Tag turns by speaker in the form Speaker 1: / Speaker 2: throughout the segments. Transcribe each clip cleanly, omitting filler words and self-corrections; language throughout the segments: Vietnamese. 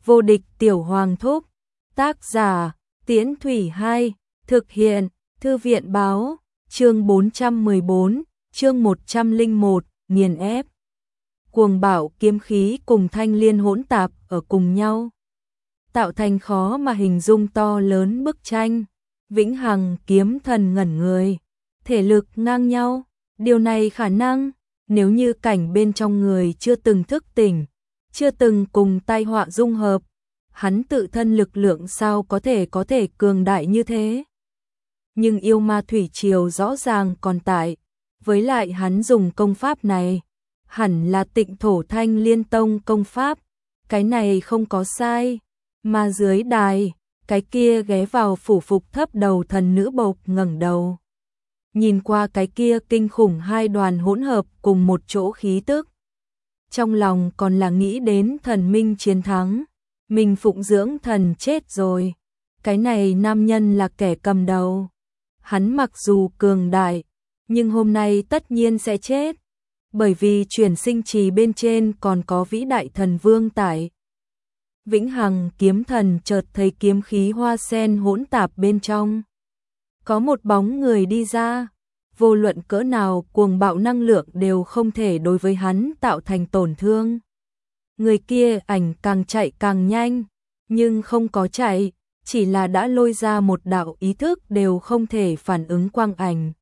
Speaker 1: Vô địch tiểu hoàng thúc. Tác giả, Tiễn Thủy 2, thực hiện, Thư viện báo, chương 414, chương 101, nghiền ép. Cuồng bạo kiếm khí cùng thanh liên hỗn tạp ở cùng nhau, tạo thành khó mà hình dung to lớn bức tranh. Vĩnh Hằng kiếm thần ngẩn người, thể lực ngang nhau, điều này khả năng, nếu như cảnh bên trong người chưa từng thức tỉnh, chưa từng cùng tai họa dung hợp, hắn tự thân lực lượng sao có thể cường đại như thế. Nhưng yêu ma thủy triều rõ ràng còn tại, với lại hắn dùng công pháp này, hẳn là Tịnh Thổ Thanh Liên Tông công pháp, cái này không có sai, mà dưới đài, cái kia ghé vào phủ phục thấp đầu thần nữ bộc ngẩng đầu. Nhìn qua cái kia kinh khủng hai đoàn hỗn hợp cùng một chỗ khí tức. Trong lòng còn là nghĩ đến thần minh chiến thắng, mình phụng dưỡng thần chết rồi. Cái này nam nhân là kẻ cầm đầu. Hắn mặc dù cường đại, nhưng hôm nay tất nhiên sẽ chết. Bởi vì chuyển sinh trì bên trên còn có vĩ đại thần vương tại. Vĩnh Hằng kiếm thần chợt thấy kiếm khí hoa sen hỗn tạp bên trong. Có một bóng người đi ra, vô luận cỡ nào cuồng bạo năng lượng đều không thể đối với hắn tạo thành tổn thương. Người kia ảnh càng chạy càng nhanh, nhưng không có chạy, chỉ là đã lôi ra một đạo ý thức đều không thể phản ứng quang ảnh.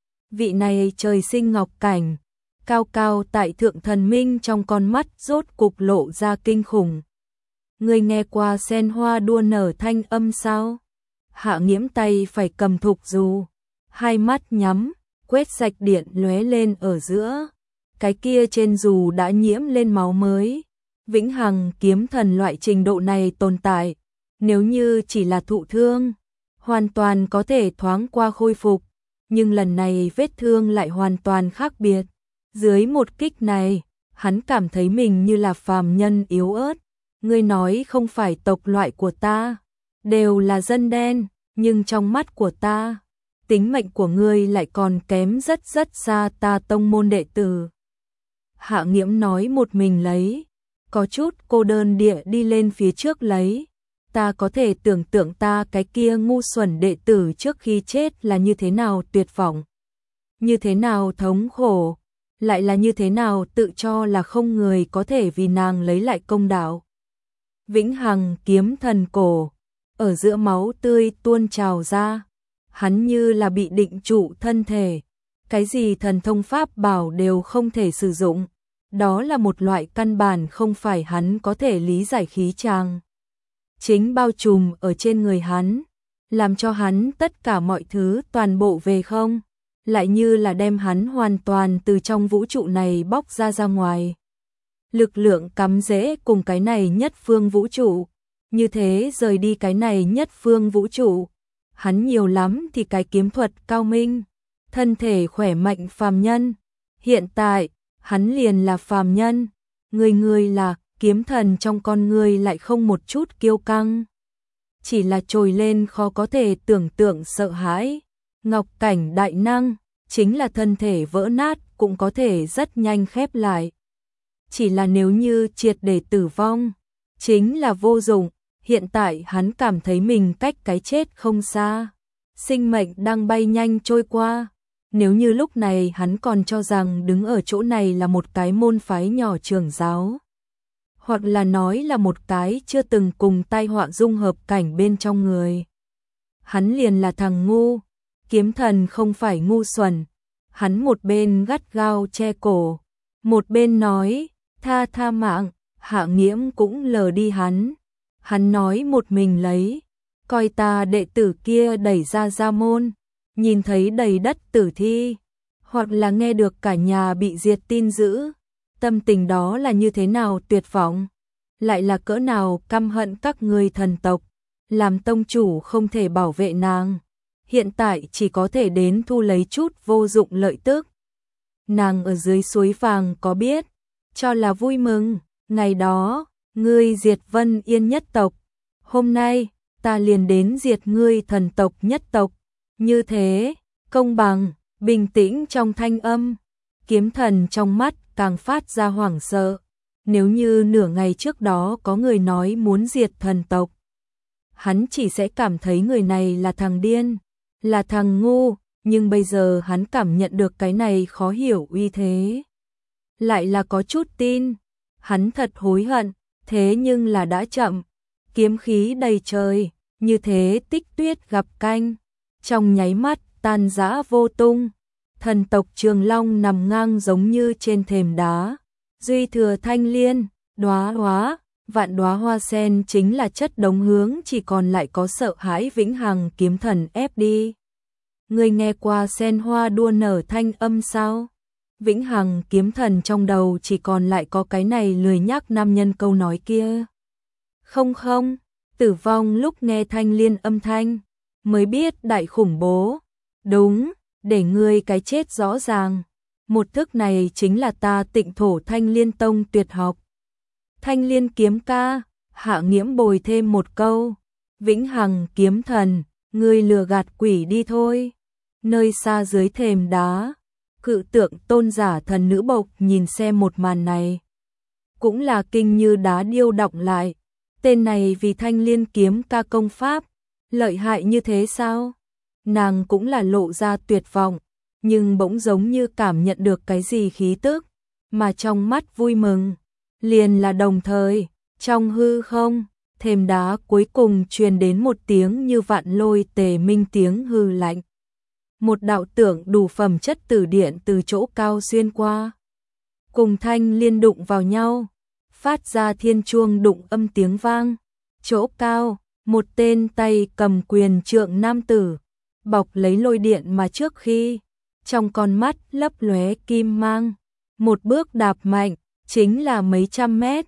Speaker 1: Vị này trời sinh ngọc cảnh, cao cao tại thượng thần minh trong con mắt rốt cục lộ ra kinh khủng. Người nghe qua sen hoa đua nở thanh âm sao? Hạ Nghiễm tay phải cầm thục dù, hai mắt nhắm, quét sạch điện lóe lên ở giữa. Cái kia trên dù đã nhiễm lên máu mới. Vĩnh Hằng kiếm thần loại trình độ này tồn tại, nếu như chỉ là thụ thương, hoàn toàn có thể thoáng qua khôi phục, nhưng lần này vết thương lại hoàn toàn khác biệt. Dưới một kích này, hắn cảm thấy mình như là phàm nhân yếu ớt. Ngươi nói không phải tộc loại của ta, đều là dân đen, nhưng trong mắt của ta, tính mệnh của ngươi lại còn kém rất xa ta tông môn đệ tử. Hạ Nghiễm nói một mình lấy, có chút cô đơn địa đi lên phía trước lấy. Ta có thể tưởng tượng ta cái kia ngu xuẩn đệ tử trước khi chết là như thế nào tuyệt vọng, như thế nào thống khổ, lại là như thế nào tự cho là không người có thể vì nàng lấy lại công đạo. Vĩnh Hằng kiếm thần cổ, ở giữa máu tươi tuôn trào ra, hắn như là bị định trụ thân thể, cái gì thần thông pháp bảo đều không thể sử dụng, đó là một loại căn bản không phải hắn có thể lý giải khí tràng. Chính bao trùm ở trên người hắn, làm cho hắn tất cả mọi thứ toàn bộ về không, lại như là đem hắn hoàn toàn từ trong vũ trụ này bóc ra ngoài. Lực lượng cắm rễ cùng cái này nhất phương vũ trụ, như thế rời đi cái này nhất phương vũ trụ, hắn nhiều lắm thì cái kiếm thuật cao minh, thân thể khỏe mạnh phàm nhân. Hiện tại, hắn liền là phàm nhân, người là kiếm thần, trong con người lại không một chút kiêu căng, chỉ là trồi lên khó có thể tưởng tượng sợ hãi. Ngọc cảnh đại năng, chính là thân thể vỡ nát cũng có thể rất nhanh khép lại. Chỉ là nếu như triệt để tử vong, chính là vô dụng. Hiện tại hắn cảm thấy mình cách cái chết không xa, sinh mệnh đang bay nhanh trôi qua. Nếu như lúc này hắn còn cho rằng đứng ở chỗ này là một cái môn phái nhỏ trưởng giáo, hoặc là nói là một cái chưa từng cùng tai họa dung hợp cảnh bên trong người, hắn liền là thằng ngu. Kiếm thần không phải ngu xuẩn, hắn một bên gắt gao che cổ, một bên nói, tha mạng. Hạ Nghiễm cũng lờ đi hắn. Hắn nói một mình lấy, coi ta đệ tử kia đẩy ra môn, nhìn thấy đầy đất tử thi, hoặc là nghe được cả nhà bị diệt tin dữ, tâm tình đó là như thế nào tuyệt vọng, lại là cỡ nào căm hận các ngươi thần tộc, làm tông chủ không thể bảo vệ nàng, hiện tại chỉ có thể đến thu lấy chút vô dụng lợi tức. Nàng ở dưới suối vàng có biết, cho là vui mừng, ngày đó ngươi diệt Vân Yên nhất tộc, hôm nay ta liền đến diệt ngươi thần tộc nhất tộc, như thế công bằng. Bình tĩnh trong thanh âm, kiếm thần trong mắt càng phát ra hoảng sợ. Nếu như nửa ngày trước đó có người nói muốn diệt thần tộc, hắn chỉ sẽ cảm thấy người này là thằng điên, là thằng ngu, nhưng bây giờ hắn cảm nhận được cái này khó hiểu uy thế. Lại là có chút tin, hắn thật hối hận, thế nhưng là đã chậm, kiếm khí đầy trời, như thế Tích Tuyết gặp canh, trong nháy mắt tan rã vô tung. Thần tộc Trường Long nằm ngang giống như trên thềm đá, duy thừa thanh liên, đóa hóa, vạn đóa hoa sen chính là chất đống hướng, chỉ còn lại có sợ hãi vĩnh hằng kiếm thần ép đi. Người nghe qua sen hoa đua nở thanh âm sao? Vĩnh hằng kiếm thần trong đầu chỉ còn lại có cái này lười nhác nam nhân câu nói kia. Không không, Tử Vong lúc nghe thanh liên âm thanh, mới biết đại khủng bố. Đúng, để ngươi cái chết rõ ràng. Một thức này chính là ta Tịnh Thổ Thanh Liên Tông tuyệt học. Thanh Liên kiếm ca, Hạ Nghiễm bồi thêm một câu. Vĩnh hằng kiếm thần, ngươi lừa gạt quỷ đi thôi. Nơi xa dưới thềm đá, cự tượng tôn giả thần nữ bộc nhìn xem một màn này. Cũng là kinh như đá điêu đọng lại. Tên này vì Thanh Liên kiếm ca công pháp, lợi hại như thế sao? Nàng cũng là lộ ra tuyệt vọng, nhưng bỗng giống như cảm nhận được cái gì khí tức, mà trong mắt vui mừng. Liền là đồng thời, trong hư không, thềm đá cuối cùng truyền đến một tiếng như vạn lôi tề minh tiếng hư lạnh. Một đạo tưởng đủ phẩm chất tử điện từ chỗ cao xuyên qua, cùng Thanh Liên đụng vào nhau, phát ra thiên chuông đụng âm tiếng vang. Chỗ cao, một tên tay cầm quyền trượng nam tử, bọc lấy lôi điện mà trước khi, trong con mắt lấp lóe kim mang, một bước đạp mạnh, chính là mấy trăm mét,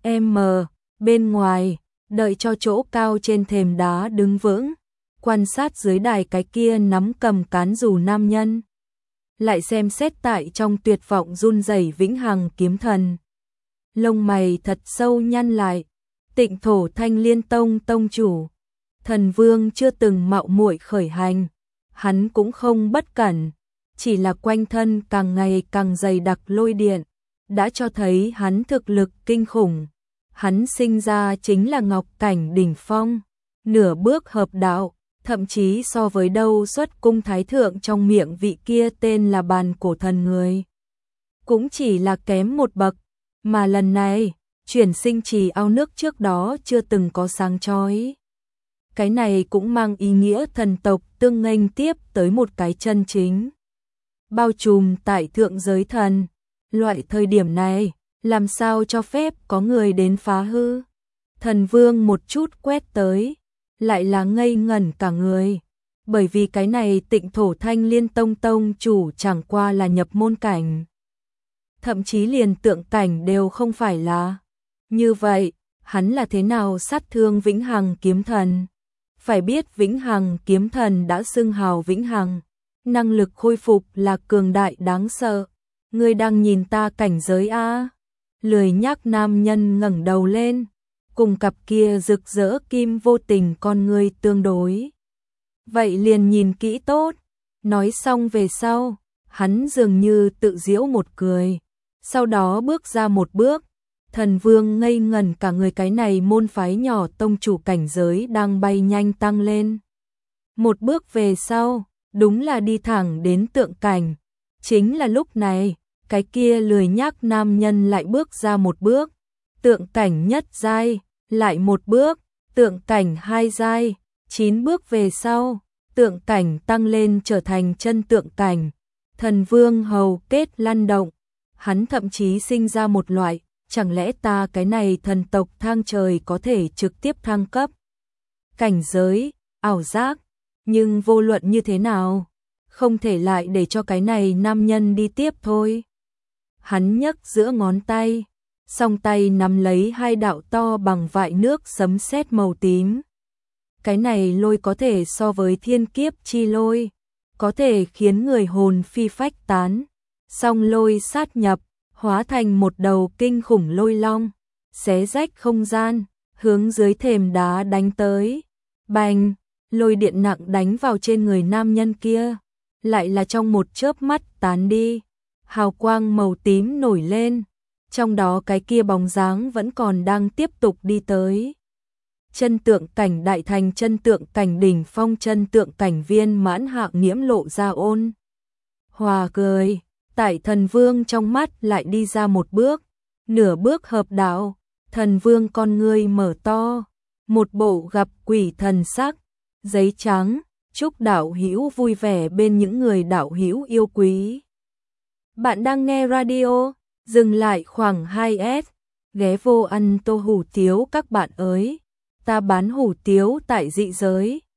Speaker 1: bên ngoài, đợi cho chỗ cao trên thềm đá đứng vững, quan sát dưới đài cái kia nắm cầm cán dù nam nhân. Lại xem xét tại trong tuyệt vọng run rẩy vĩnh hằng kiếm thần. Lông mày thật sâu nhăn lại, Tịnh Thổ Thanh Liên Tông tông chủ, thần vương chưa từng mạo muội khởi hành, hắn cũng không bất cẩn, chỉ là quanh thân càng ngày càng dày đặc lôi điện, đã cho thấy hắn thực lực kinh khủng. Hắn sinh ra chính là ngọc cảnh đỉnh phong, nửa bước hợp đạo, thậm chí so với đâu xuất cung thái thượng trong miệng vị kia tên là bàn cổ thần người, cũng chỉ là kém một bậc, mà lần này, chuyển sinh trì ao nước trước đó chưa từng có sáng chói. Cái này cũng mang ý nghĩa thần tộc tương nghênh tiếp tới một cái chân chính, bao trùm tại thượng giới thần. Loại thời điểm này, làm sao cho phép có người đến phá hư? Thần vương một chút quét tới, lại là ngây ngẩn cả người, bởi vì cái này Tịnh Thổ Thanh Liên Tông tông chủ chẳng qua là nhập môn cảnh, thậm chí liền tượng cảnh đều không phải là. Như vậy, hắn là thế nào sát thương vĩnh hằng kiếm thần? Phải biết vĩnh hằng kiếm thần đã xưng hào vĩnh hằng, năng lực khôi phục là cường đại đáng sợ. Ngươi đang nhìn ta cảnh giới a? Lười nhác nam nhân ngẩng đầu lên, cùng cặp kia rực rỡ kim vô tình con ngươi tương đối. Vậy liền nhìn kỹ tốt. Nói xong về sau, hắn dường như tự giễu một cười, sau đó bước ra một bước. Thần vương ngây ngẩn cả người, cái này môn phái nhỏ tông chủ cảnh giới đang bay nhanh tăng lên. Một bước về sau, đúng là đi thẳng đến tượng cảnh. Chính là lúc này, cái kia lười nhác nam nhân lại bước ra một bước. Tượng cảnh nhất giai, lại một bước, tượng cảnh hai giai, 9 bước về sau, tượng cảnh tăng lên trở thành chân tượng cảnh. Thần vương hầu kết lăn động, hắn thậm chí sinh ra một loại, chẳng lẽ ta cái này thần tộc thang trời có thể trực tiếp thăng cấp? Cảnh giới, ảo giác, nhưng vô luận như thế nào, không thể lại để cho cái này nam nhân đi tiếp thôi. Hắn nhấc giữa ngón tay, song tay nắm lấy hai đạo to bằng vại nước sấm sét màu tím. Cái này lôi có thể so với thiên kiếp chi lôi, có thể khiến người hồn phi phách tán. Song lôi sát nhập, hóa thành một đầu kinh khủng lôi long, xé rách không gian, hướng dưới thềm đá đánh tới. Bành, lôi điện nặng đánh vào trên người nam nhân kia, lại là trong một chớp mắt tán đi. Hào quang màu tím nổi lên, trong đó cái kia bóng dáng vẫn còn đang tiếp tục đi tới. Chân tượng cảnh đại thành, chân tượng cảnh đỉnh phong, chân tượng cảnh viên mãn, Hạng Nghiễm lộ ra ôn hòa cười, tại Thần Vương trong mắt lại đi ra một bước, nửa bước hợp đạo, Thần Vương con ngươi mở to, một bộ gặp quỷ thần sắc, giấy trắng, chúc đạo hữu vui vẻ bên những người đạo hữu yêu quý. Bạn đang nghe radio, dừng lại khoảng 2S, ghé vô ăn tô hủ tiếu các bạn ơi, ta bán hủ tiếu tại dị giới,